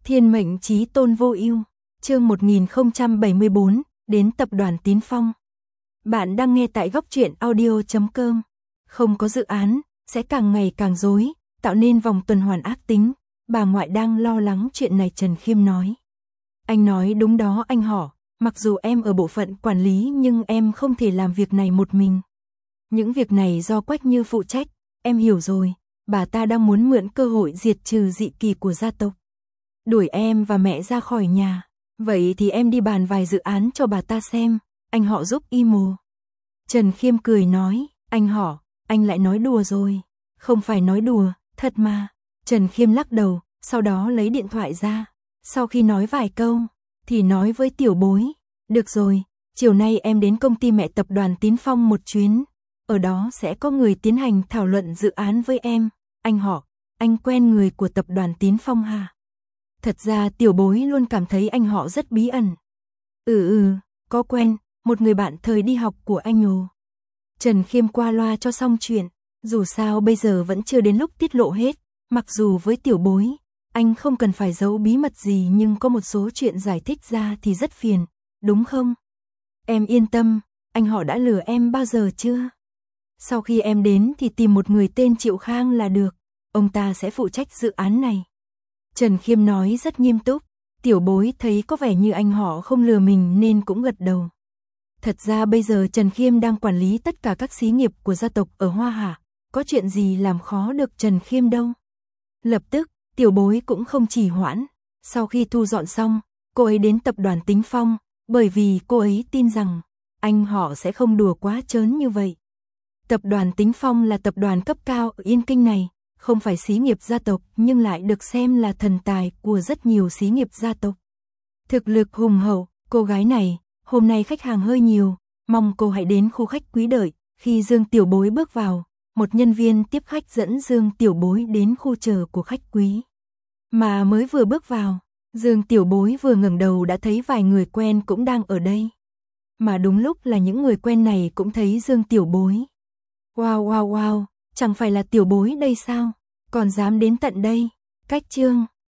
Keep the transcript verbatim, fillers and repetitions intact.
Thiên mệnh chí tôn vô ưu, chương một nghìn không trăm bảy mươi bốn, đến tập đoàn Tín Phong. Bạn đang nghe tại góc truyện audio chấm com. Không có dự án, sẽ càng ngày càng rối, tạo nên vòng tuần hoàn ác tính. Bà ngoại đang lo lắng chuyện này, Trần Khiêm nói. Anh nói đúng đó anh họ, mặc dù em ở bộ phận quản lý nhưng em không thể làm việc này một mình. Những việc này do Quách Như phụ trách, em hiểu rồi, bà ta đang muốn mượn cơ hội diệt trừ dị kỳ của gia tộc. Đuổi em và mẹ ra khỏi nhà, vậy thì em đi bàn vài dự án cho bà ta xem, anh họ giúp y mồ. Trần Khiêm cười nói, anh họ, anh lại nói đùa rồi. Không phải nói đùa, thật mà. Trần Khiêm lắc đầu, sau đó lấy điện thoại ra. Sau khi nói vài câu, thì nói với tiểu bối, được rồi, chiều nay em đến công ty mẹ tập đoàn Tín Phong một chuyến. Ở đó sẽ có người tiến hành thảo luận dự án với em. Anh họ, anh quen người của tập đoàn Tín Phong hả? Thật ra tiểu bối luôn cảm thấy anh họ rất bí ẩn. Ừ ừ, có quen, một người bạn thời đi học của anh nhồ. Trần Khiêm qua loa cho xong chuyện, dù sao bây giờ vẫn chưa đến lúc tiết lộ hết, mặc dù với tiểu bối, anh không cần phải giấu bí mật gì nhưng có một số chuyện giải thích ra thì rất phiền, đúng không? Em yên tâm, anh họ đã lừa em bao giờ chưa? Sau khi em đến thì tìm một người tên Triệu Khang là được, ông ta sẽ phụ trách dự án này. Trần Khiêm nói rất nghiêm túc, tiểu bối thấy có vẻ như anh họ không lừa mình nên cũng gật đầu. Thật ra bây giờ Trần Khiêm đang quản lý tất cả các xí nghiệp của gia tộc ở Hoa Hạ, có chuyện gì làm khó được Trần Khiêm đâu. Lập tức, tiểu bối cũng không trì hoãn, sau khi thu dọn xong, cô ấy đến tập đoàn Tín Phong, bởi vì cô ấy tin rằng anh họ sẽ không đùa quá trớn như vậy. Tập đoàn Tín Phong là tập đoàn cấp cao ở Yên Kinh này, không phải xí nghiệp gia tộc nhưng lại được xem là thần tài của rất nhiều xí nghiệp gia tộc. Thực lực hùng hậu, cô gái này, hôm nay khách hàng hơi nhiều, mong cô hãy đến khu khách quý đợi. Khi Dương Tiểu Bối bước vào, một nhân viên tiếp khách dẫn Dương Tiểu Bối đến khu chờ của khách quý. Mà mới vừa bước vào, Dương Tiểu Bối vừa ngẩng đầu đã thấy vài người quen cũng đang ở đây. Mà đúng lúc là những người quen này cũng thấy Dương Tiểu Bối. Wow wow wow, chẳng phải là tiểu bối đây sao, còn dám đến tận đây, cách trương,